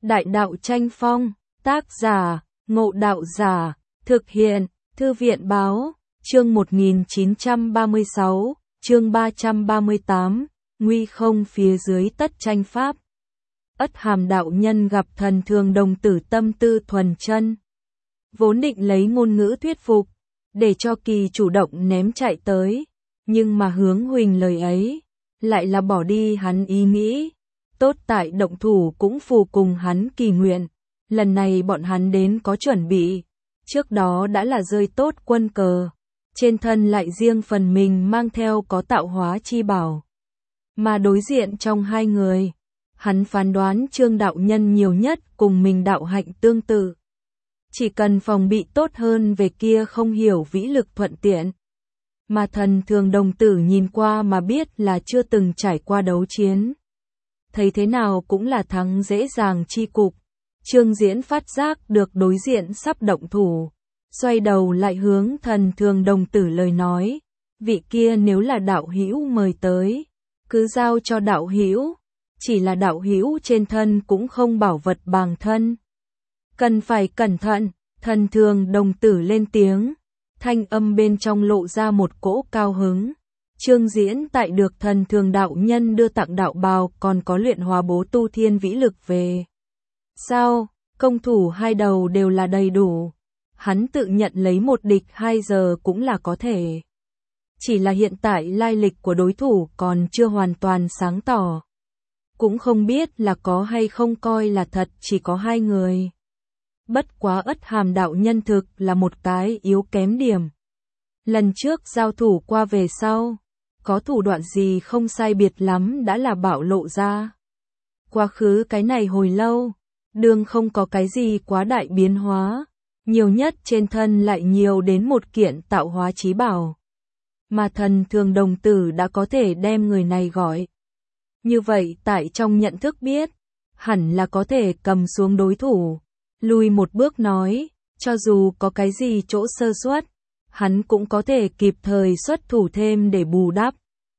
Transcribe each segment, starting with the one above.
Đại đạo tranh phong, tác giả, Ngộ Đạo Giả, thực hiện, Thư viện báo, chương 1936, chương 338, nguy không phía dưới tất tranh pháp. Ất Hàm đạo nhân gặp Thần Thường đồng tử tâm tư thuần chân. Vốn định lấy ngôn ngữ thuyết phục, để cho Kỳ chủ động ném chạy tới, nhưng mà Hướng Huỳnh lời ấy, lại là bỏ đi hắn ý nghĩ. Tốt tại động thủ cũng phù cùng hắn kỳ nguyện, lần này bọn hắn đến có chuẩn bị, trước đó đã là rơi tốt quân cờ, trên thân lại riêng phần mình mang theo có tạo hóa chi bảo. Mà đối diện trong hai người, hắn phán đoán Trương đạo nhân nhiều nhất cùng mình đạo hạnh tương tự. Chỉ cần phòng bị tốt hơn về kia không hiểu vĩ lực thuận tiện. Mà Thần Thường đồng tử nhìn qua mà biết là chưa từng trải qua đấu chiến. Thấy thế nào cũng là thắng dễ dàng chi cục. Trương Diễn phát giác được đối diện sắp động thủ, xoay đầu lại hướng Thần Thường đồng tử lời nói, vị kia nếu là đạo hữu mời tới, cứ giao cho đạo hữu, chỉ là đạo hữu trên thân cũng không bảo vật bằng thân. Cần phải cẩn thận, Thần Thường đồng tử lên tiếng, thanh âm bên trong lộ ra một cỗ cao hứng. Trương Diễn tại được Thần Thường đạo nhân đưa tặng đạo bào còn có luyện hóa bố tu thiên vĩ lực về. Sao, công thủ hai đầu đều là đầy đủ. Hắn tự nhận lấy một địch 2 giờ cũng là có thể. Chỉ là hiện tại lai lịch của đối thủ còn chưa hoàn toàn sáng tỏ. Cũng không biết là có hay không coi là thật chỉ có 2 người. Bất quá Ất Hàm đạo nhân thực là một cái yếu kém điểm. Lần trước giao thủ qua về sau, có thủ đoạn gì không sai biệt lắm đã là bạo lộ ra. Quá khứ cái này hồi lâu, đường không có cái gì quá đại biến hóa, nhiều nhất trên thân lại nhiều đến một kiện tạo hóa chí bảo. Mà Thần Thường đồng tử đã có thể đem người này gọi. Như vậy tại trong nhận thức biết, hẳn là có thể cầm xuống đối thủ. Lùi một bước nói, cho dù có cái gì chỗ sơ suất, hắn cũng có thể kịp thời xuất thủ thêm để bù đắp.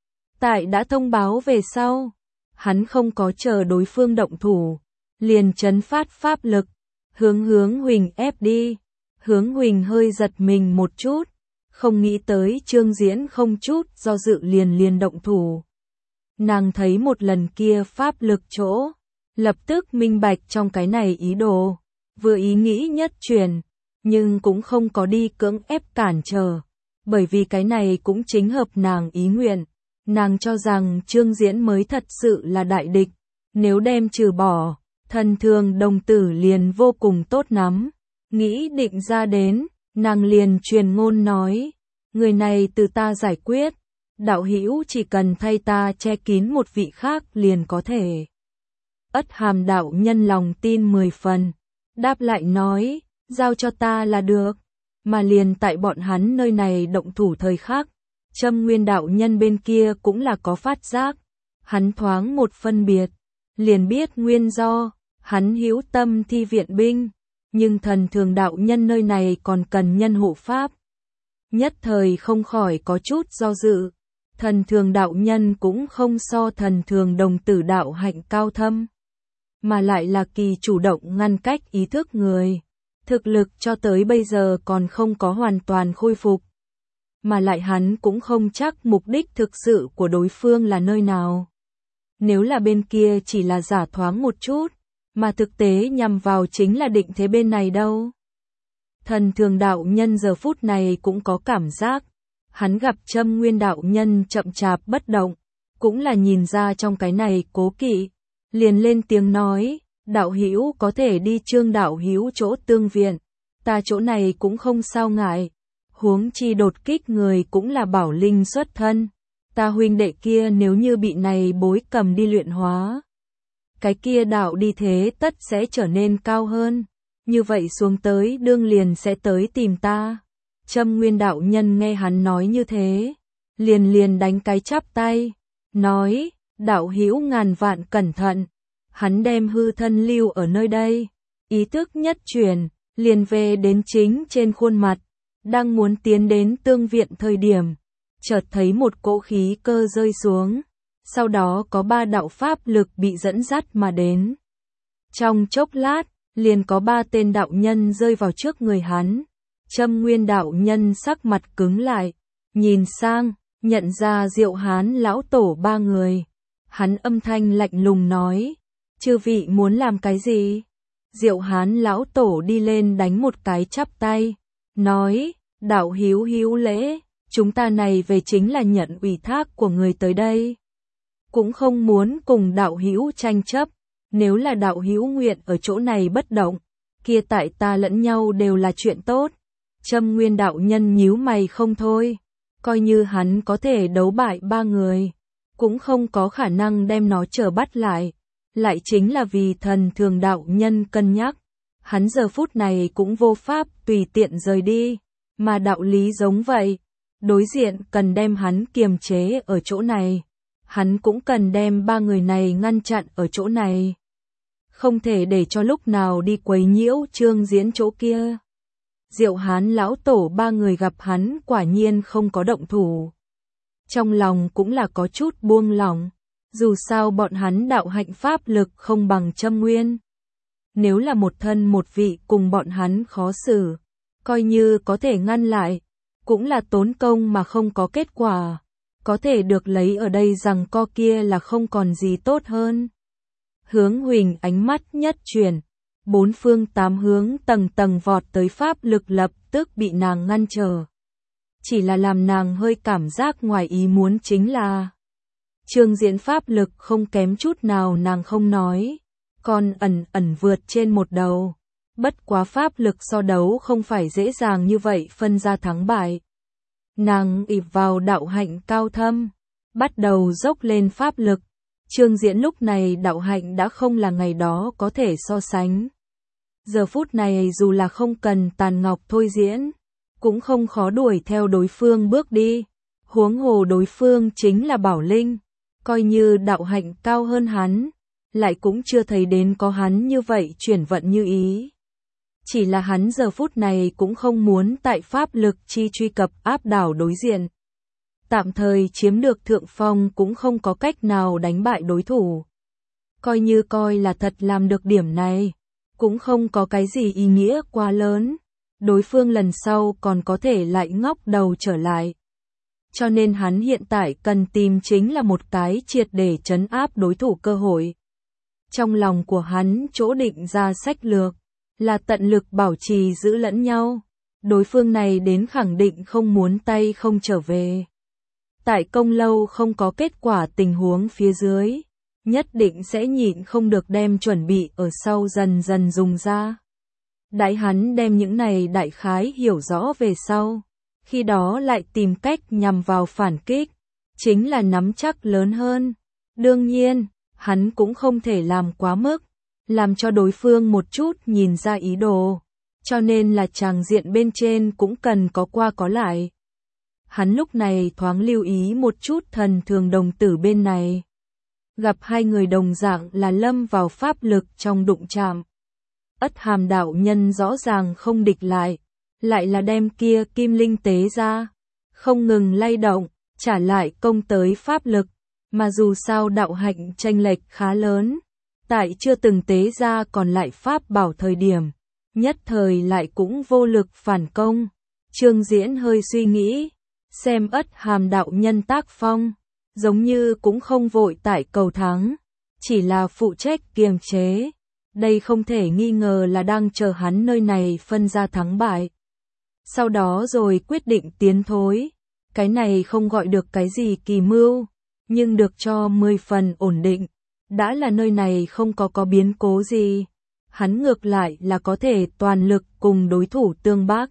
Tại đã thông báo về sau, hắn không có chờ đối phương động thủ, liền trấn phát pháp lực, Hướng Huỳnh ép đi. Hướng Huỳnh hơi giật mình một chút, không nghĩ tới Trương Diễn không chút do dự liền động thủ. Nàng thấy một lần kia pháp lực chỗ, lập tức minh bạch trong cái này ý đồ, vừa ý nghĩ nhất truyền, nhưng cũng không có đi cưỡng ép cản trở, bởi vì cái này cũng chính hợp nàng ý nguyện. Nàng cho rằng Trương Diễn mới thật sự là đại địch, nếu đem trừ bỏ, Thần Thường đồng tử liền vô cùng tốt nắm. Nghĩ định ra đến, nàng liền truyền ngôn nói, người này từ ta giải quyết, đạo hữu chỉ cần thay ta che kín một vị khác liền có thể. Ất Hàm đạo nhân lòng tin 10 phần, đáp lại nói, giao cho ta là được, mà liền tại bọn hắn nơi này động thủ thời khắc. Trâm Nguyên đạo nhân bên kia cũng là có phát giác, hắn thoáng một phân biệt, liền biết nguyên do, hắn hữu tâm thi viện binh, nhưng Thần Thường đạo nhân nơi này còn cần nhân hộ pháp. Nhất thời không khỏi có chút do dự, Thần Thường đạo nhân cũng không so Thần Thường đồng tử đạo hạnh cao thâm, mà lại là Kỳ chủ động ngăn cách ý thức người, thực lực cho tới bây giờ còn không có hoàn toàn khôi phục. Mà lại hắn cũng không chắc mục đích thực sự của đối phương là nơi nào. Nếu là bên kia chỉ là giả thoáng một chút, mà thực tế nhằm vào chính là định thế bên này đâu. Thần Thường đạo nhân giờ phút này cũng có cảm giác, hắn gặp Trâm Nguyên đạo nhân chậm chạp bất động, cũng là nhìn ra trong cái này cố kỵ, liền lên tiếng nói, đạo hữu có thể đi Trương đạo hữu chỗ tương viện, ta chỗ này cũng không sao ngại. Huống chi đột kích người cũng là bảo linh xuất thân, ta huynh đệ kia nếu như bị này bối cầm đi luyện hóa, cái kia đạo đi thế tất sẽ trở nên cao hơn, như vậy xuống tới đương liền sẽ tới tìm ta. Trâm Nguyên đạo nhân nghe hắn nói như thế, liền đánh cái chắp tay, nói, đạo hữu ngàn vạn cẩn thận, hắn đem hư thân lưu ở nơi đây, ý thức nhất truyền, liền về đến chính trên khuôn mặt. Đang muốn tiến đến tương viện thời điểm, chợt thấy một cỗ khí cơ rơi xuống, sau đó có 3 đạo pháp lực bị dẫn dắt mà đến. Trong chốc lát, liền có 3 tên đạo nhân rơi vào trước người hắn. Châm Nguyên đạo nhân sắc mặt cứng lại, nhìn sang, nhận ra Diệu Hán lão tổ 3 người. Hắn âm thanh lạnh lùng nói, chư vị muốn làm cái gì? Diệu Hán lão tổ đi lên đánh một cái chắp tay, nói, đạo hữu hữu lễ, chúng ta này về chính là nhận ủy thác của người tới đây. Cũng không muốn cùng đạo hữu tranh chấp, nếu là đạo hữu nguyện ở chỗ này bất động, kia tại ta lẫn nhau đều là chuyện tốt. Châm Nguyên đạo nhân nhíu mày không thôi, coi như hắn có thể đấu bại 3 người, cũng không có khả năng đem nó trở bắt lại. Lại chính là vì Thần Thường đạo nhân cân nhắc, hắn giờ phút này cũng vô pháp tùy tiện rời đi, mà đạo lý giống vậy, đối diện cần đem hắn kiềm chế ở chỗ này, hắn cũng cần đem 3 người này ngăn chặn ở chỗ này. Không thể để cho lúc nào đi quấy nhiễu Trương Diễn chỗ kia. Diệu Hán lão tổ 3 người gặp hắn quả nhiên không có động thủ. Trong lòng cũng là có chút buông lỏng, dù sao bọn hắn đạo hạnh pháp lực không bằng Châm Nguyên. Nếu là một thân một vị cùng bọn hắn khó xử, coi như có thể ngăn lại, cũng là tốn công mà không có kết quả, có thể được lấy ở đây rằng co kia là không còn gì tốt hơn. Hướng Huỳnh ánh mắt nhất chuyển, 4 phương 8 hướng tầng tầng vọt tới pháp lực lập tức bị nàng ngăn trở. Chỉ là làm nàng hơi cảm giác ngoài ý muốn chính là Trương Diễn pháp lực không kém chút nào nàng không nói, còn ẩn vượt trên một đầu. Bất quá pháp lực so đấu không phải dễ dàng như vậy phân ra thắng bại. Nàng ỷ vào đạo hạnh cao thâm, bắt đầu dốc lên pháp lực. Trương Diễn lúc này đạo hạnh đã không là ngày đó có thể so sánh. Giờ phút này dù là không cần tàn ngọc thôi diễn, cũng không khó đuổi theo đối phương bước đi. Huống hồ đối phương chính là Bảo Linh, coi như đạo hạnh cao hơn hắn, lại cũng chưa thấy đến có hắn như vậy chuyển vận như ý. Chỉ là hắn giờ phút này cũng không muốn tại pháp lực chi truy cập áp đảo đối diện. Tạm thời chiếm được thượng phong cũng không có cách nào đánh bại đối thủ. Coi như coi là thật làm được điểm này, cũng không có cái gì ý nghĩa quá lớn. Đối phương lần sau còn có thể lại ngóc đầu trở lại. Cho nên hắn hiện tại cần tìm chính là một cái triệt để trấn áp đối thủ cơ hội. Trong lòng của hắn chỗ định ra sách lược, là tận lực bảo trì giữ lẫn nhau. Đối phương này đến khẳng định không muốn tay không trở về. Tại công lâu không có kết quả tình huống phía dưới, nhất định sẽ nhịn không được đem chuẩn bị ở sau dần dần dùng ra. Đãi hắn đem những này đại khái hiểu rõ về sau, khi đó lại tìm cách nhằm vào phản kích, chính là nắm chắc lớn hơn. Đương nhiên, hắn cũng không thể làm quá mức, làm cho đối phương một chút nhìn ra ý đồ, cho nên là tràng diện bên trên cũng cần có qua có lại. Hắn lúc này thoáng lưu ý một chút Thần Thường đồng tử bên này. Gặp 2 người đồng dạng là lâm vào pháp lực trong đụng chạm. Ất Hàm đạo nhân rõ ràng không địch lại là đem kia kim linh tế ra, không ngừng lay động, trả lại công tới pháp lực, mà dù sao đạo hạnh chênh lệch khá lớn, tại chưa từng tế ra còn lại pháp bảo thời điểm, nhất thời lại cũng vô lực phản công. Trương Diễn hơi suy nghĩ, xem Ất Hàm đạo nhân tác phong, giống như cũng không vội tại cầu thắng, chỉ là phụ trách kiềm chế. Đây không thể nghi ngờ là đang chờ hắn nơi này phân ra thắng bại. Sau đó rồi quyết định tiến thối. Cái này không gọi được cái gì kỳ mưu, nhưng được cho 10 phần ổn định. Đã là nơi này không có biến cố gì, hắn ngược lại là có thể toàn lực cùng đối thủ tương bác.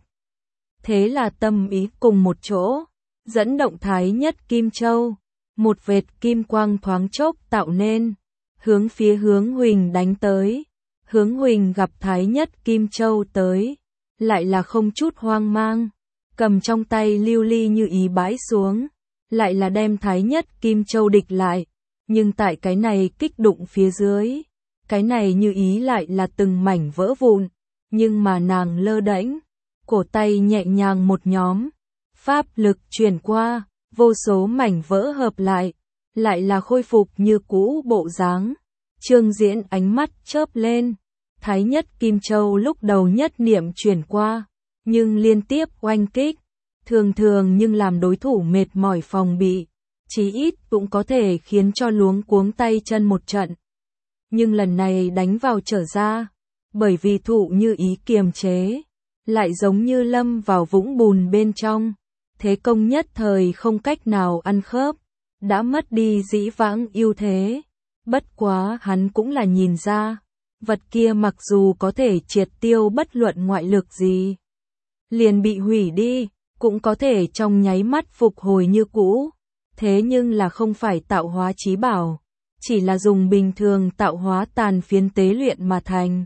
Thế là tâm ý cùng một chỗ, dẫn động Thái Nhất Kim Châu, một vệt kim quang thoáng chốc tạo nên, hướng phía Hướng Huỳnh đánh tới. Hướng Huỳnh gặp Thái Nhất Kim Châu tới, lại là không chút hoang mang, cầm trong tay lưu ly như ý bãi xuống, lại là đem Thái Nhất Kim Châu địch lại, nhưng tại cái này kích đụng phía dưới, cái này như ý lại là từng mảnh vỡ vụn, nhưng mà nàng lơ đễnh, cổ tay nhẹ nhàng một nhóm, pháp lực truyền qua, vô số mảnh vỡ hợp lại là khôi phục như cũ bộ dáng. Trương Diễn ánh mắt chớp lên. Thái Nhất Kim Châu lúc đầu nhất niệm chuyển qua, nhưng liên tiếp oanh kích, thường thường nhưng làm đối thủ mệt mỏi phòng bị, chí ít cũng có thể khiến cho luống cuống tay chân một trận. Nhưng lần này đánh vào trở ra, bởi vì thụ như ý kiềm chế, lại giống như lâm vào vũng bùn bên trong, thế công nhất thời không cách nào ăn khớp, đã mất đi dĩ vãng ưu thế. Bất quá hắn cũng là nhìn ra, vật kia mặc dù có thể triệt tiêu bất luận ngoại lực gì, liền bị hủy đi, cũng có thể trong nháy mắt phục hồi như cũ, thế nhưng là không phải tạo hóa chí bảo, chỉ là dùng bình thường tạo hóa tàn phiến tế luyện mà thành.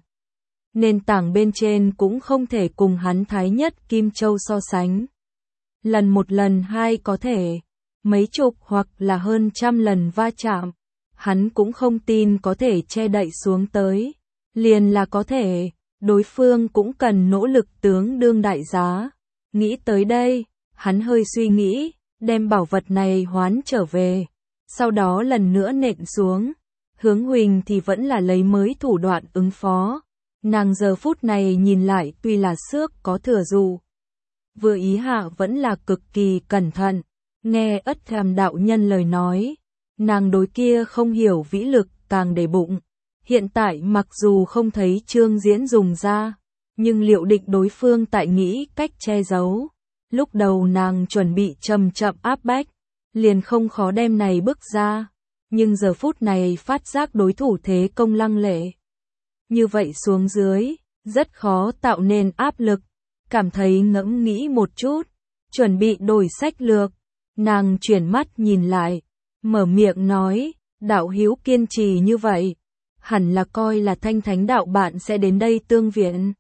Nền tảng bên trên cũng không thể cùng hắn Thái Nhất Kim Châu so sánh. Lần một lần hai có thể, mấy chục hoặc là hơn trăm lần va chạm, hắn cũng không tin có thể che đậy xuống tới. Liền là có thể, đối phương cũng cần nỗ lực tướng đương đại giá. Nghĩ tới đây, hắn hơi suy nghĩ, đem bảo vật này hoán trở về, sau đó lần nữa nện xuống. Hướng Huỳnh thì vẫn là lấy mới thủ đoạn ứng phó. Nàng giờ phút này nhìn lại tuy là xước có thừa dụ, vừa ý hạ vẫn là cực kỳ cẩn thận. Nghe Ất Tham đạo nhân lời nói, nàng đối kia không hiểu vĩ lực càng để bụng. Hiện tại mặc dù không thấy Trương Diễn dùng ra, nhưng liệu định đối phương tại nghĩ cách che giấu. Lúc đầu nàng chuẩn bị chậm chậm áp bách, liền không khó đem này bước ra, nhưng giờ phút này phát giác đối thủ thế công lăng lệ. Như vậy xuống dưới, rất khó tạo nên áp lực, cảm thấy ngẫm nghĩ một chút, chuẩn bị đổi sách lược. Nàng chuyển mắt nhìn lại, mở miệng nói, đạo hữu kiên trì như vậy, hẳn là coi là Thanh Thánh đạo bạn sẽ đến đây tương viện.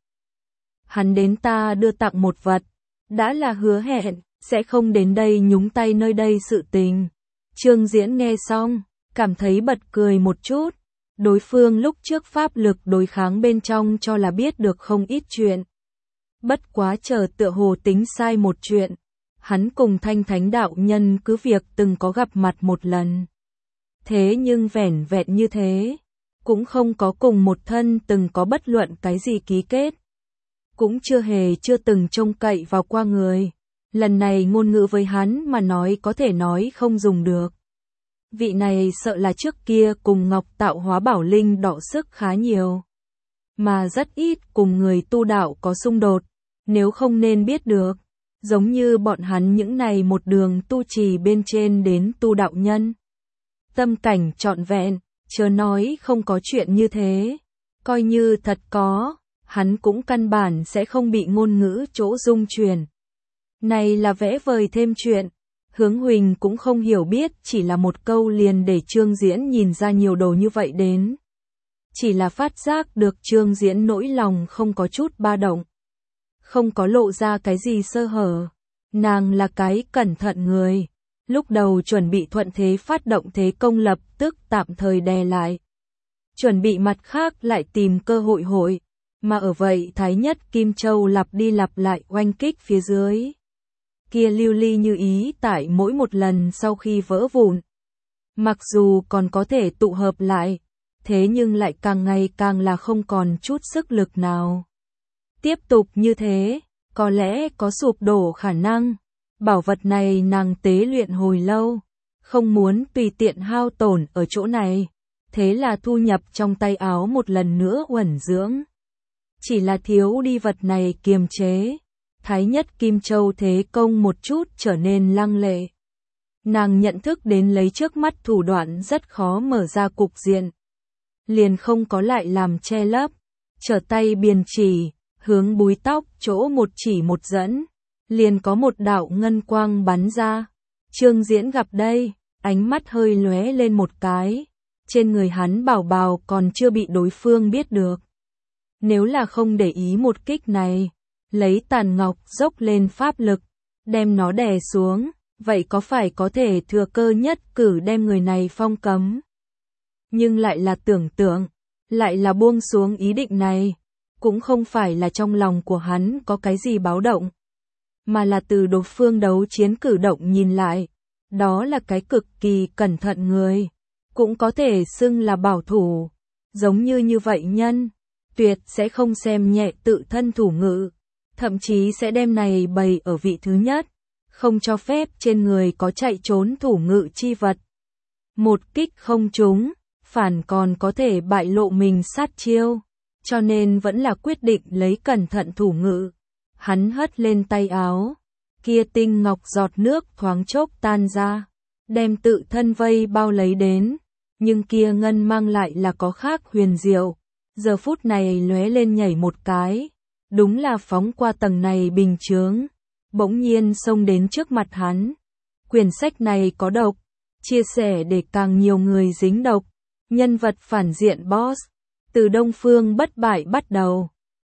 Hắn đến ta đưa tặng một vật, đã là hứa hẹn, sẽ không đến đây nhúng tay nơi đây sự tình. Trương Diễn nghe xong, cảm thấy bật cười một chút, đối phương lúc trước pháp lực đối kháng bên trong cho là biết được không ít chuyện. Bất quá chờ tựa hồ tính sai một chuyện, hắn cùng Thanh Thánh đạo nhân cứ việc từng có gặp mặt một lần. Thế nhưng vẻn vẹn như thế, cũng không có cùng một thân từng có bất luận cái gì ký kết. Cũng chưa từng trông cậy vào qua người. Lần này ngôn ngữ với hắn mà nói có thể nói không dùng được. Vị này sợ là trước kia cùng Ngọc Tạo Hóa Bảo Linh đọ sức khá nhiều, mà rất ít cùng người tu đạo có xung đột, nếu không nên biết được. Giống như bọn hắn những này một đường tu trì bên trên đến tu đạo nhân. Tâm cảnh trọn vẹn, chớ nói không có chuyện như thế. Coi như thật có, hắn cũng căn bản sẽ không bị ngôn ngữ chỗ dung truyền. Này là vẽ vời thêm chuyện. Hướng Huỳnh cũng không hiểu biết, chỉ là một câu liền để Trương Diễn nhìn ra nhiều đồ như vậy đến. Chỉ là phát giác được Trương Diễn nỗi lòng không có chút ba động, không có lộ ra cái gì sơ hở. Nàng là cái cẩn thận người, lúc đầu chuẩn bị thuận thế phát động thế công lập tức tạm thời đè lại. Chuẩn bị mặt khác lại tìm cơ hội, mà ở vậy Thái Nhất Kim Châu lặp đi lặp lại oanh kích phía dưới. Kia lưu ly như ý tại mỗi một lần sau khi vỡ vụn, mặc dù còn có thể tụ hợp lại, thế nhưng lại càng ngày càng là không còn chút sức lực nào. Tiếp tục như thế, có lẽ có sụp đổ khả năng. Bảo vật này nàng tế luyện hồi lâu, không muốn tùy tiện hao tổn ở chỗ này, thế là thu nhập trong tay áo một lần nữa uẩn dưỡng. Chỉ là thiếu đi vật này kiềm chế. Thái Nhất Kim Châu thế công một chút trở nên lăng lệ. Nàng nhận thức đến lấy trước mắt thủ đoạn rất khó mở ra cục diện. Liền không có lại làm che lấp, trở tay biền chỉ, hướng búi tóc chỗ một chỉ một dẫn, liền có một đạo ngân quang bắn ra. Trương Diễn gặp đây, ánh mắt hơi lóe lên một cái, trên người hắn bảo bào còn chưa bị đối phương biết được. Nếu là không để ý một kích này, lấy tàn ngọc dốc lên pháp lực, đem nó đè xuống, vậy có phải có thể thừa cơ nhất cử đem người này phong cấm? Nhưng lại là tưởng tượng, lại là buông xuống ý định này, cũng không phải là trong lòng của hắn có cái gì báo động, mà là từ đối phương đấu chiến cử động nhìn lại, đó là cái cực kỳ cẩn thận người, cũng có thể xưng là bảo thủ, Giống như vậy nhân, tuyệt sẽ không xem nhẹ tự thân thủ ngữ, thậm chí sẽ đem này bày ở vị thứ nhất, không cho phép trên người có chạy trốn thủ ngữ chi vật. Một kích không trúng, phản còn có thể bại lộ mình sát chiêu, cho nên vẫn là quyết định lấy cẩn thận thủ ngữ. Hắn hất lên tay áo, kia tinh ngọc giọt nước thoáng chốc tan ra, đem tự thân vây bao lấy đến, nhưng kia ngân mang lại là có khác huyền diệu, giờ phút này lóe lên nhảy một cái, đúng là phóng qua tầng này bình chướng, bỗng nhiên xông đến trước mặt hắn. Quyển sách này có độc, chia sẻ để càng nhiều người dính độc, nhân vật phản diện boss, từ Đông Phương bất bại bắt đầu.